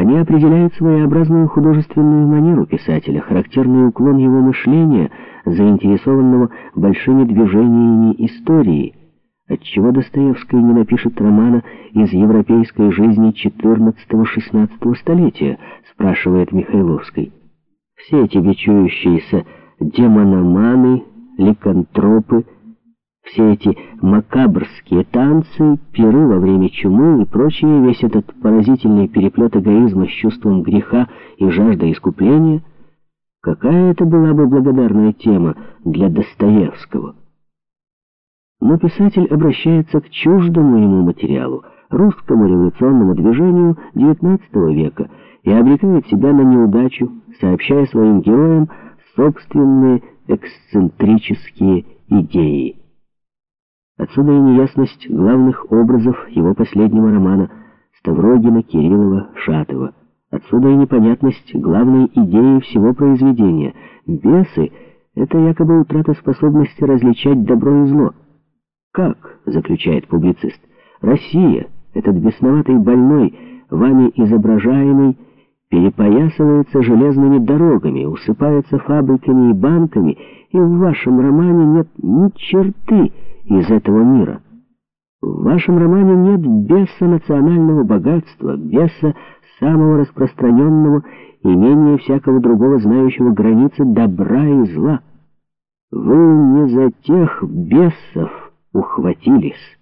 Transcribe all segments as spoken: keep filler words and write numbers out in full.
Они определяют своеобразную художественную манеру писателя, характерный уклон его мышления, заинтересованного большими движениями истории. Отчего Достоевский не напишет романа из европейской жизни четырнадцатого-шестнадцатого столетия, спрашивает Михайловский. Все эти бичующиеся демономаны, ликантропы, все эти макабрские танцы, пиры во время чумы и прочее, весь этот поразительный переплет эгоизма с чувством греха и жаждой искупления, какая это была бы благодарная тема для Достоевского? Но писатель обращается к чуждому ему материалу, русскому революционному движению девятнадцатого века, и обрекает себя на неудачу, сообщая своим героям собственные эксцентрические идеи. Отсюда и неясность главных образов его последнего романа Ставрогина, Кириллова, Шатова. Отсюда и непонятность главной идеи всего произведения. Бесы — это якобы утрата способности различать добро и зло. Как, заключает публицист, Россия, этот бесноватый больной, вами изображаемый, перепоясывается железными дорогами, усыпается фабриками и банками, и в вашем романе нет ни черты из этого мира. В вашем романе нет беса национального богатства, беса самого распространенного и менее всякого другого знающего границы добра и зла. Вы не за тех бесов ухватились.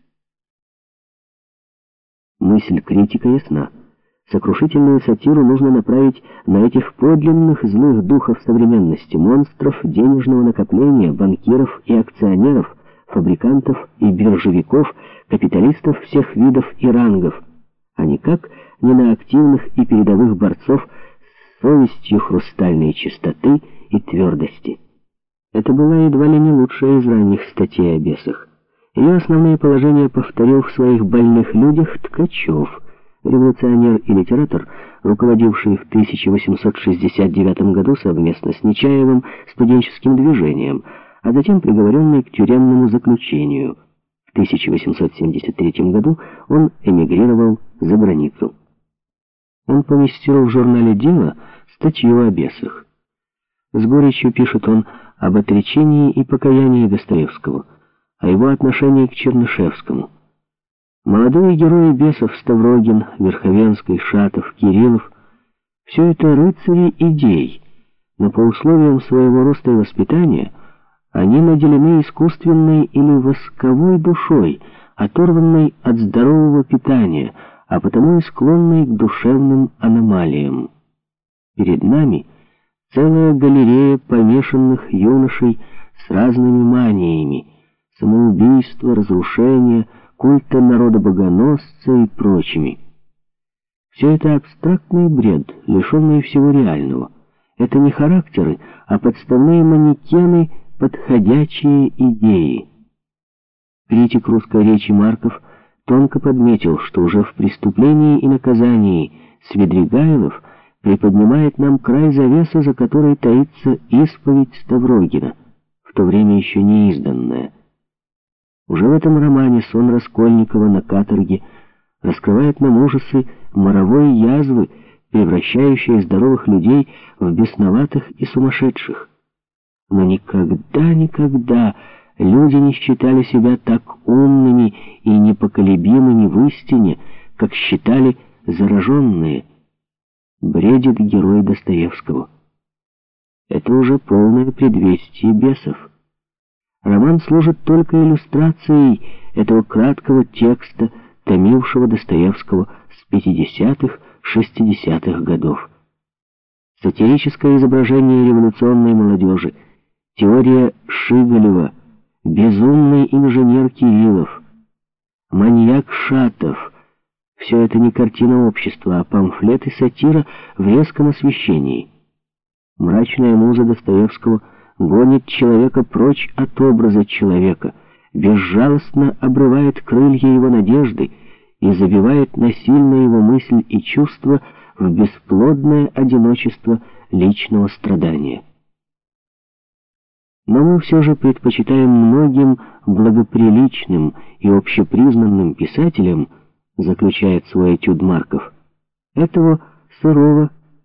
Мысль критика ясна. Сокрушительную сатиру нужно направить на этих подлинных злых духов современности, монстров денежного накопления, банкиров и акционеров, фабрикантов и биржевиков, капиталистов всех видов и рангов, а никак не на активных и передовых борцов с совестью хрустальной чистоты и твердости. Это была едва ли не лучшая из ранних статей о бесах. Ее основные положения повторил в своих «Больных людях» Ткачев, революционер и литератор, руководивший в тысяча восемьсот шестьдесят девятом году совместно с Нечаевым студенческим движением, а затем приговоренный к тюремному заключению. В тысяча восемьсот семьдесят третьем году он эмигрировал за границу. Он поместил в журнале «Дело» статью о бесах. С горечью пишет он об отречении и покаянии Достоевского, о его отношении к Чернышевскому. Молодые герои бесов Ставрогин, Верховенский, Шатов, Кириллов — все это рыцари идей, но по условиям своего роста и воспитания они наделены искусственной или восковой душой, оторванной от здорового питания, а потому и склонной к душевным аномалиям. Перед нами целая галерея помешанных юношей с разными маниями: самоубийство, разрушение, культа народа-богоносца и прочими. Все это абстрактный бред, лишенный всего реального. Это не характеры, а подставные манекены, подходящие идеи. Критик русской речи Марков тонко подметил, что уже в «Преступлении и наказании» Свидригайлов приподнимает нам край завесы, за которой таится исповедь Ставрогина, в то время еще не изданная. Уже в этом романе сон Раскольникова на каторге раскрывает нам ужасы моровой язвы, превращающей здоровых людей в бесноватых и сумасшедших. Но никогда, никогда люди не считали себя так умными и непоколебимыми в истине, как считали зараженные. Бредит герой Достоевского. Это уже полное предвестие бесов. Роман служит только иллюстрацией этого краткого текста, томившего Достоевского с пятидесятых-шестидесятых годов. Сатирическое изображение революционной молодежи, теория Шиголева, безумный инженер Кириллов, маньяк Шатов — все это не картина общества, а памфлет и сатира в резком освещении. Мрачная муза Достоевского гонит человека прочь от образа человека, безжалостно обрывает крылья его надежды и забивает насильно его мысль и чувства в бесплодное одиночество личного страдания. Но мы все же предпочитаем многим благоприличным и общепризнанным писателям, заключает свой этюд Марков, этого сырого,